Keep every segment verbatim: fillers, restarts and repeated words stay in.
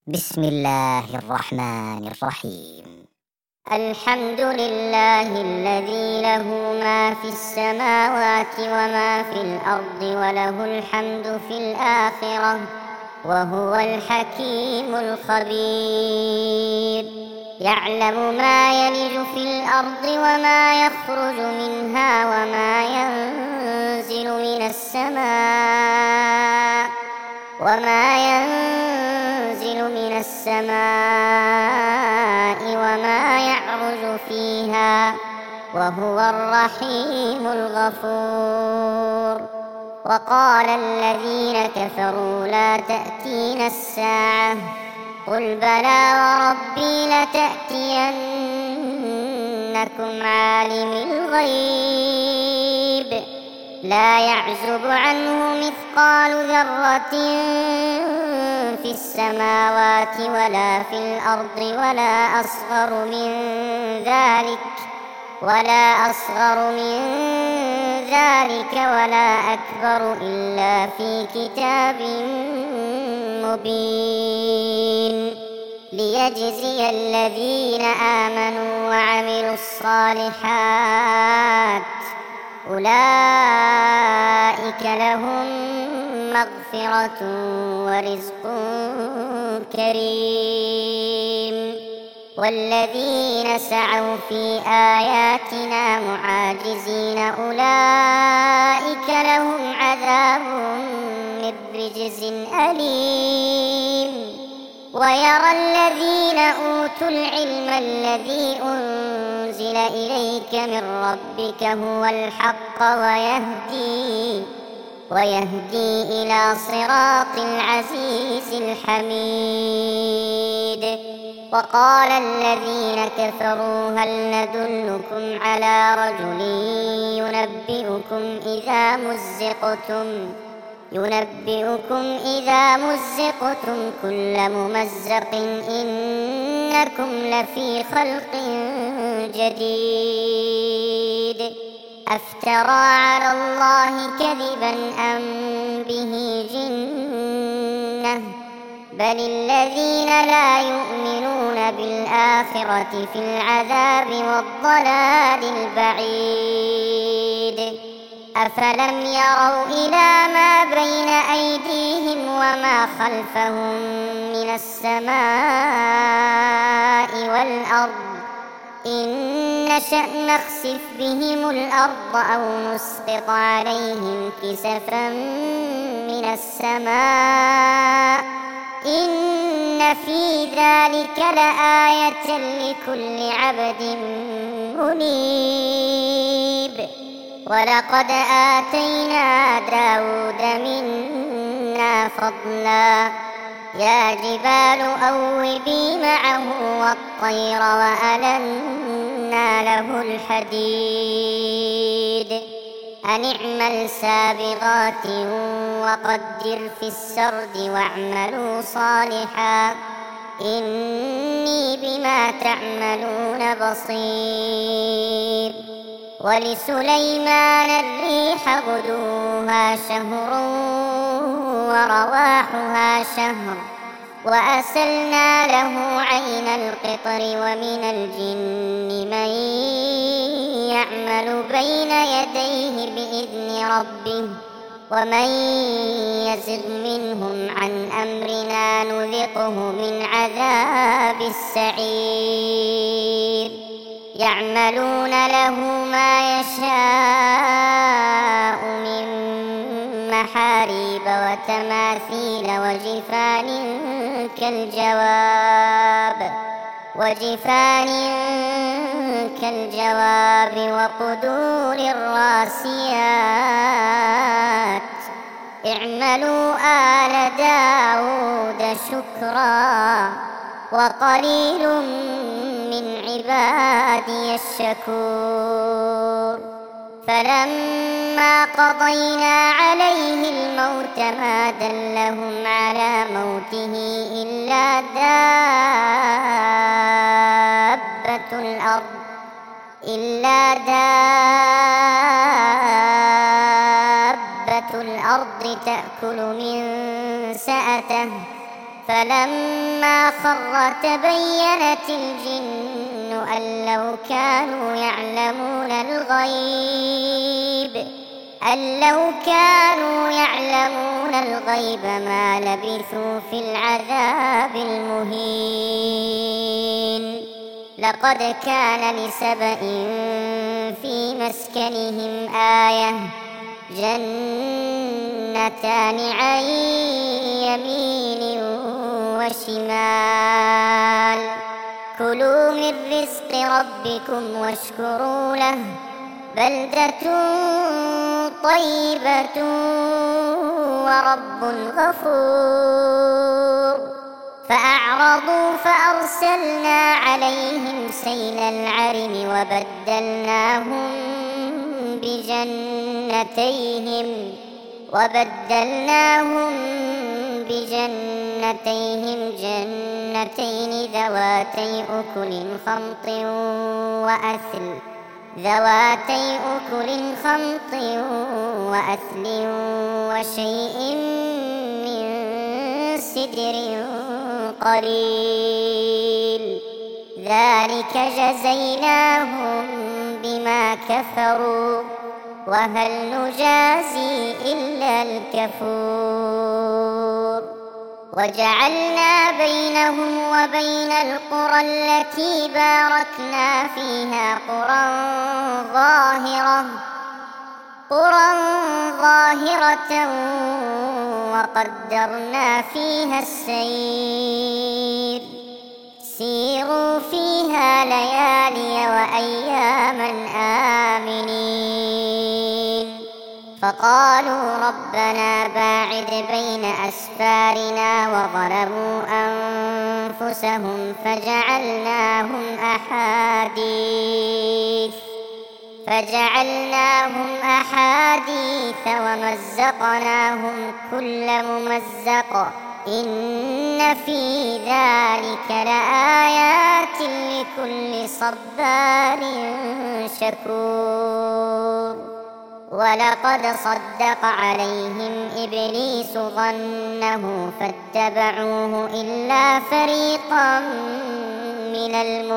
بسم الله الرحمن الرحيم. الحمد لله الذي له ما في السماوات وما في الأرض وله الحمد في الآخرة وهو الحكيم الخبير. يعلم ما يلج في الأرض وما يخرج منها وما ينزل من السماء وما ينزل من السماء وما يعرج فيها وهو الرحيم الغفور. وقال الذين كفروا لا تأتينا الساعة قل بلى وربي لتأتينكم عالم الغيب لا يعزب عنه مثقال ذرة في السماوات ولا في الأرض ولا أصغر من ذلك ولا أصغر من ذلك ولا أكبر إلا في كتاب مبين ليجزي الذين آمنوا وعملوا الصالحات أولئك لهم مغفرة ورزق كريم. والذين سعوا في آياتنا معاجزين أولئك لهم عذاب من رجز أليم. ويرى الذين أوتوا العلم الذي أنزل إليك من ربك هو الحق ويهدي ويهدي إلى صراط العزيز الحميد. وقال الذين كفروا هل ندلكم على رجل ينبئكم إذا مزقتم ينبئكم إذا مزقتم كل ممزق إنكم لفي خلق جديد أفترى على الله كذبا أم به جنة بل الذين لا يؤمنون بالآخرة في العذاب والضلال البعيد. أفلم يروا إلى ما بين أيديهم وما خلفهم من السماء والأرض إن نشأ نخسف بهم الأرض أو نسقط عليهم كسفا من السماء إن في ذلك لآية لكل عبد منيب. ولقد آتينا داود منا فضلا يا جبال أوبي معه والطير وألنا له الحديد أن اعمل سابغات وقدر في السرد واعملوا صالحا إني بما تعملون بصير. ولسليمان الريح غدوها شهر ورواحها شهر وأسلنا له عين القطر ومن الجن من يعمل بين يديه بإذن ربه ومن يزغ منهم عن أمرنا نذقه من عذاب السعير. يعملون له ما يشاء من محاريب وتماثيل وجفان كالجواب وجفان كالجواب وقدور الراسيات اعملوا آل داود شكرا وقليل من عبادي الشكور. فلما قضينا عليه الموت ما دلهم على موته إلا دابة الأرض إلا دابة الأرض تأكل من سأته فلما خر تبينت الجن أن لو كانوا يعلمون الغيب أن لو كانوا يعلمون الغيب ما لبثوا في العذاب المهين. لقد كان لسبإ في مسكنهم آية جنتان عن يمين وشمال كلوا من رزق ربكم واشكروا له بلدة طيبة ورب غفور. فأعرضوا فأرسلنا عليهم سيل العرم وبدلناهم بجنتيهم وبدلناهم بجنتيهم جنتين ذواتي أكل خمط وأثل ذواتي أكل خمط وأثل وشيء من سدر قليل ذلك جزيناهم بما كفروا وهل نجازي إلا الكفور. وجعلنا بينهم وبين القرى التي باركنا فيها قرى ظاهرة قرى ظاهرة وقدرنا فيها السير سيروا فيها ليالي وأياما آمنين. فقالوا ربنا باعد بين أسفارنا وظلموا أنفسهم فجعلناهم أحاديث فجعلناهم أحاديث ومزقناهم كل ممزق إن في ذلك لآيات لكل صبار شكور. ولقد صدق عليهم إبليس ظنه فاتبعوه إلا فريقا من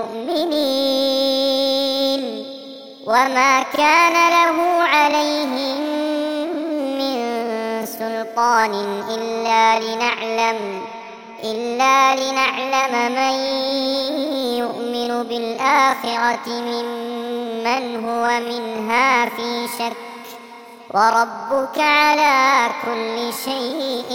المؤمنين وما كان له عليهم من سلطان إلا لنعلم إلا لنعلم من يؤمن بالآخرة ممن هو منها في شك وربك على كل شيء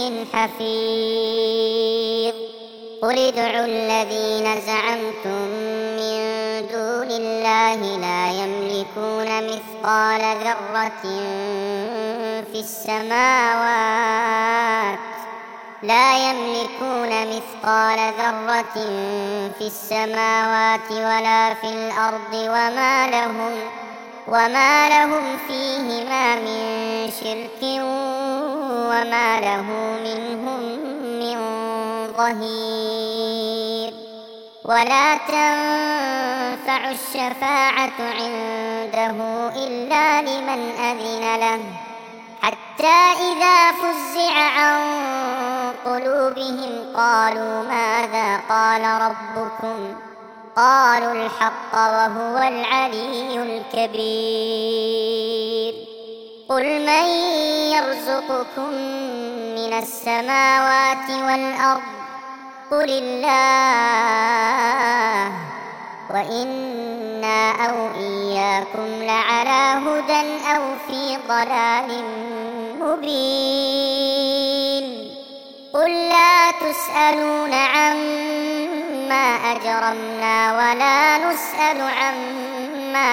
حفيظ. قل ادعوا الذين زعمتم من دون الله لا يملكون مثقال ذرة في السماوات لا يملكون مثقال ذرة في السماوات ولا في الأرض وما لهم وما لهم فيهما من شرك وما له منهم من ظهير. ولا تنفع الشفاعة عنده إلا لمن أذن له حتى إذا فزع عن قلوبهم قالوا ماذا قال ربكم قالوا الحق وهو العلي الكبير. قل من يرزقكم من السماوات والأرض قل الله وإنا أو إياكم لعلى هدى أو في ضلال مبين. قل لا تسألون عما أجرمنا ولا نسأل عما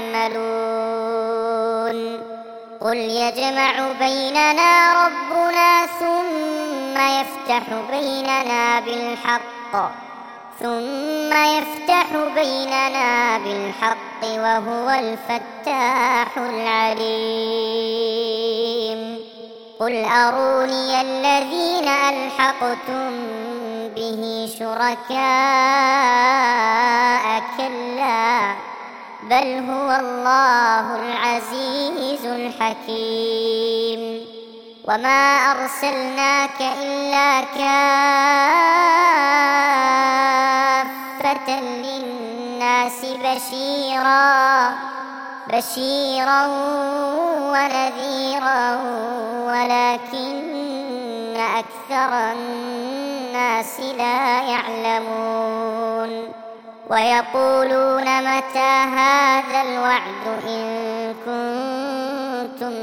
تعملون. قل يجمع بيننا ربنا ثم يفتح بيننا بالحق ثم يفتح بيننا بالحق وهو الفتاح العليم. قل أروني الذين ألحقتم به شركاء كلا بل هو الله العزيز الحكيم. وما أرسلناك إلا كافة للناس بشيرا بشيرا ونذيرا ولكن أكثر الناس لا يعلمون ويقولون متى هذا الوعد إن كنتم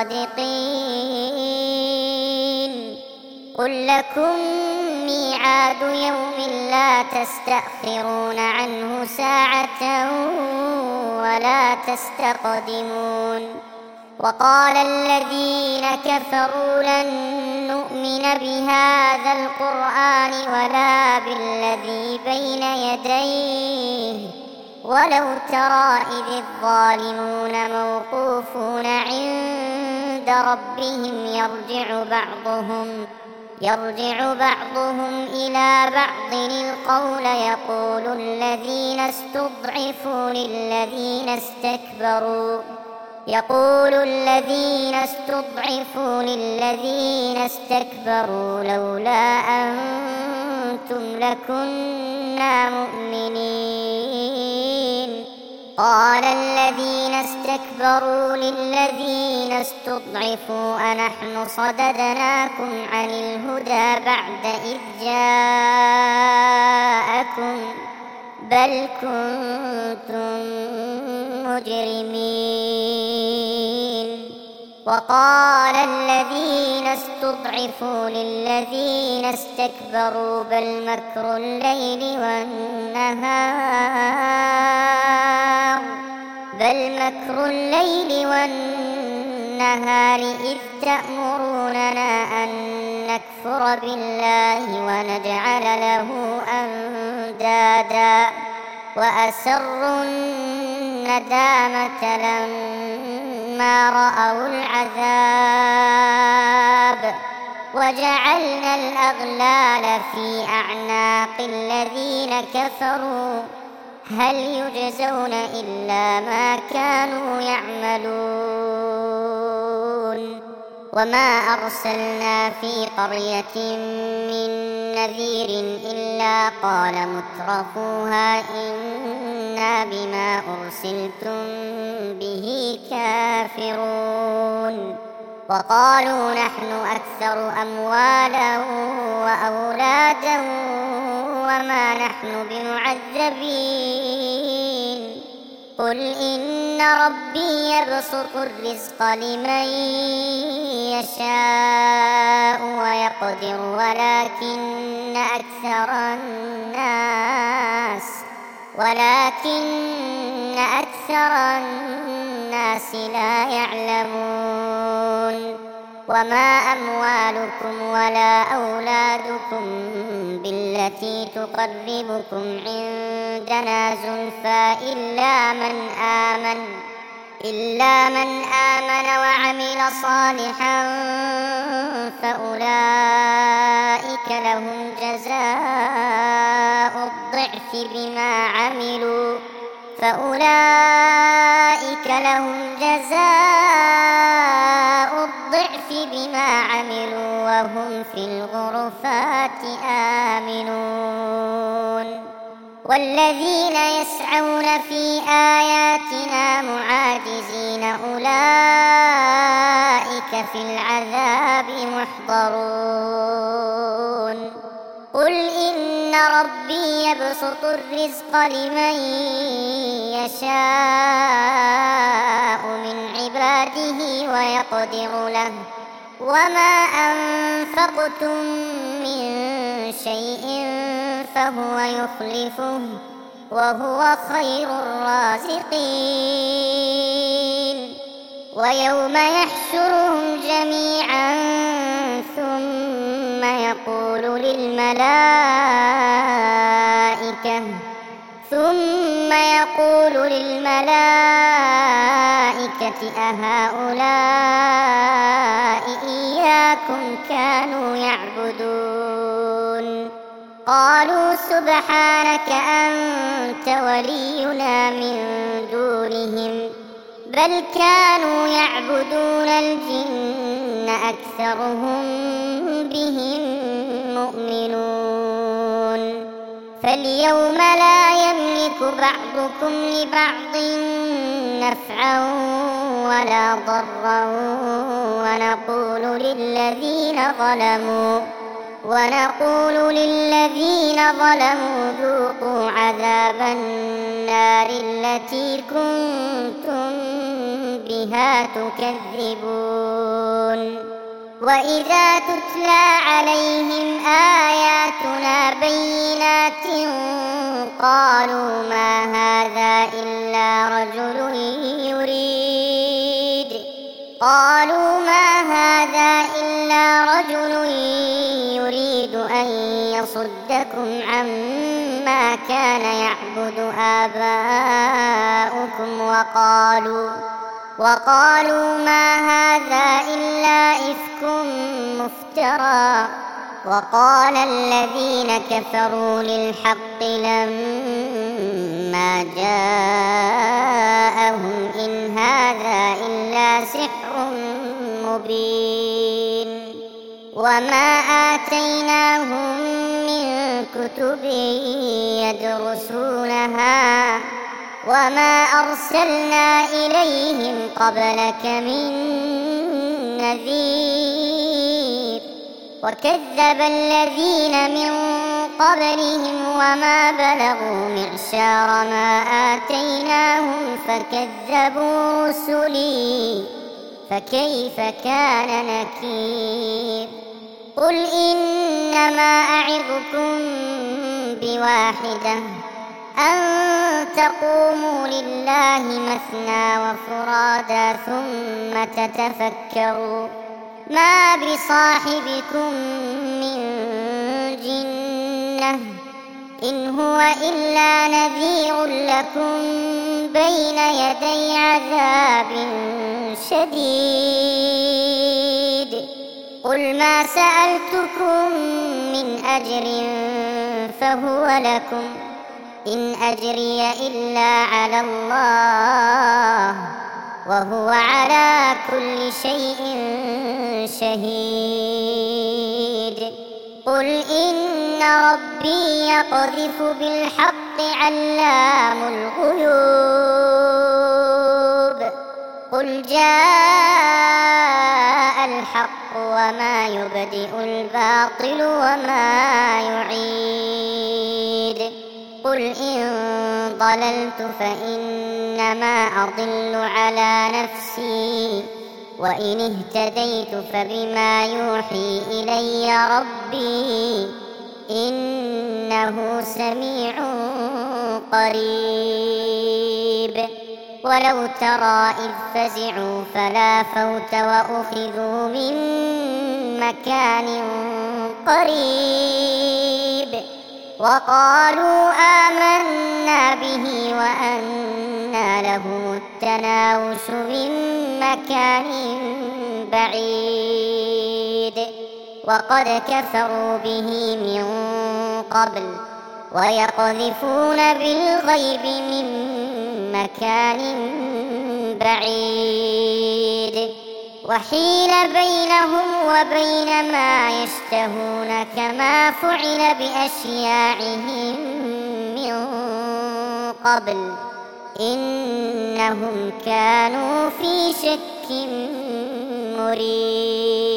صادقين قل لكم ميعاد يوم لا تستأخرون عنه ساعة ولا تستقدمون وقال الذين كفروا لن نؤمن بهذا القرآن ولا بالذي بين يديه ولو ترى إذ الظالمون موقوفون عند ربهم يرجع بعضهم يرجع بعضهم إلى بعض القول يقول الذين استضعفوا للذين استكبروا يقول الذين استضعفوا للذين استكبروا لولا أنتم لكنا مؤمنين قال الذين استكبروا للذين استضعفوا أنحن صددناكم عن الهدى بعد إذ جاءكم بل كنتم مجرمين وقال الذين استضعفوا للذين استكبروا بل مكر الليل والنهار بل مكر الليل والنهار إذ تأمروننا أن نكفر بالله ونجعل له أندادا وأسروا الندامة لما رأوا العذاب وجعلنا الأغلال في أعناق الذين كفروا هل يجزون إلا ما كانوا يعملون وما أرسلنا في قرية من نذير إلا قال مترفوها إنا بما أرسلتم به كافرون وقالوا نحن أكثر أموالا وأولادا وما نحن بمعذبين قل إن ربي يبسط الرزق لمن يشاء ويقدر ولكن أكثر الناس ولكن أكثر الناس لا يعلمون وما أموالكم ولا أولادكم بالتي تقربكم عندنا زلفى إلا من آمن إلا من آمن وعمل صالحا فأولئك لهم جزاء الضعف بما عملوا فأولئك لهم جزاء الضعف بما عملوا وهم في الغرفات آمنون والذين يسعون في آياتنا معاجزين أولئك في العذاب محضرون قل إن ربي يبسط الرزق لمن يشاء من عباده ويقدر له وما أنفقتم من شيء فهو يخلفه وهو خير الرازقين ويوم يحشرهم جميعا ثم يقول للملائكة ثم يقول للملائكة أهؤلاء إياكم كانوا يعبدون قالوا سبحانك أنت ولينا من دونهم بل كانوا يعبدون الجن أكثرهم بهم مؤمنون فاليوم لا يملك بعضكم لبعض نفعا ولا ضرا ونقول للذين ظلموا ونقول للذين ظلموا ذوقوا عذاب النار التي كنتم بها تكذبون وإذا تتلى عليهم آياتنا بينات قالوا ما هذا إلا رجل يريد قالوا ما هذا إلا رجل يريد أن يصدكم عما كان يعبد آباؤكم وقالوا وقالوا ما هذا إلا إفك مفترى وقال الذين كفروا للحق لما جاءهم إن هذا إلا سحر مبين وما آتيناهم من كتب يدرسونها وما أرسلنا إليهم قبلك من نذير وكذب الذين من قبلهم وما بلغوا معشار ما آتيناهم فكذبوا رسلي فكيف كان نكير قل إنما أعظكم بواحدة أن تقوموا لله مثنى وفرادا ثم تتفكروا ما بصاحبكم من جنة إن هو إلا نذير لكم بين يدي عذاب شديد قل ما سألتكم من أجر فهو لكم إن أجري إلا على الله وهو على كل شيء شهيد قل إن ربي يقذف بالحق علام الغيوب قل جاء الحق وما يبدئ الباطل وما يعيد قل إن ضللت فإنما أضل على نفسي وإن اهتديت فبما يوحي إلي ربي إنه سميع قريب ولو ترى إذ فزعوا فلا فوت وأخذوا من مكان قريب وقالوا آمنا به وأنى لهم التناوش من مكان بعيد وقد كفروا به من قبل ويقذفون بالغيب من مكان بعيد وحيل بينهم وبين ما يشتهون كما فعل بأشياعهم من قبل إنهم كانوا في شك مريب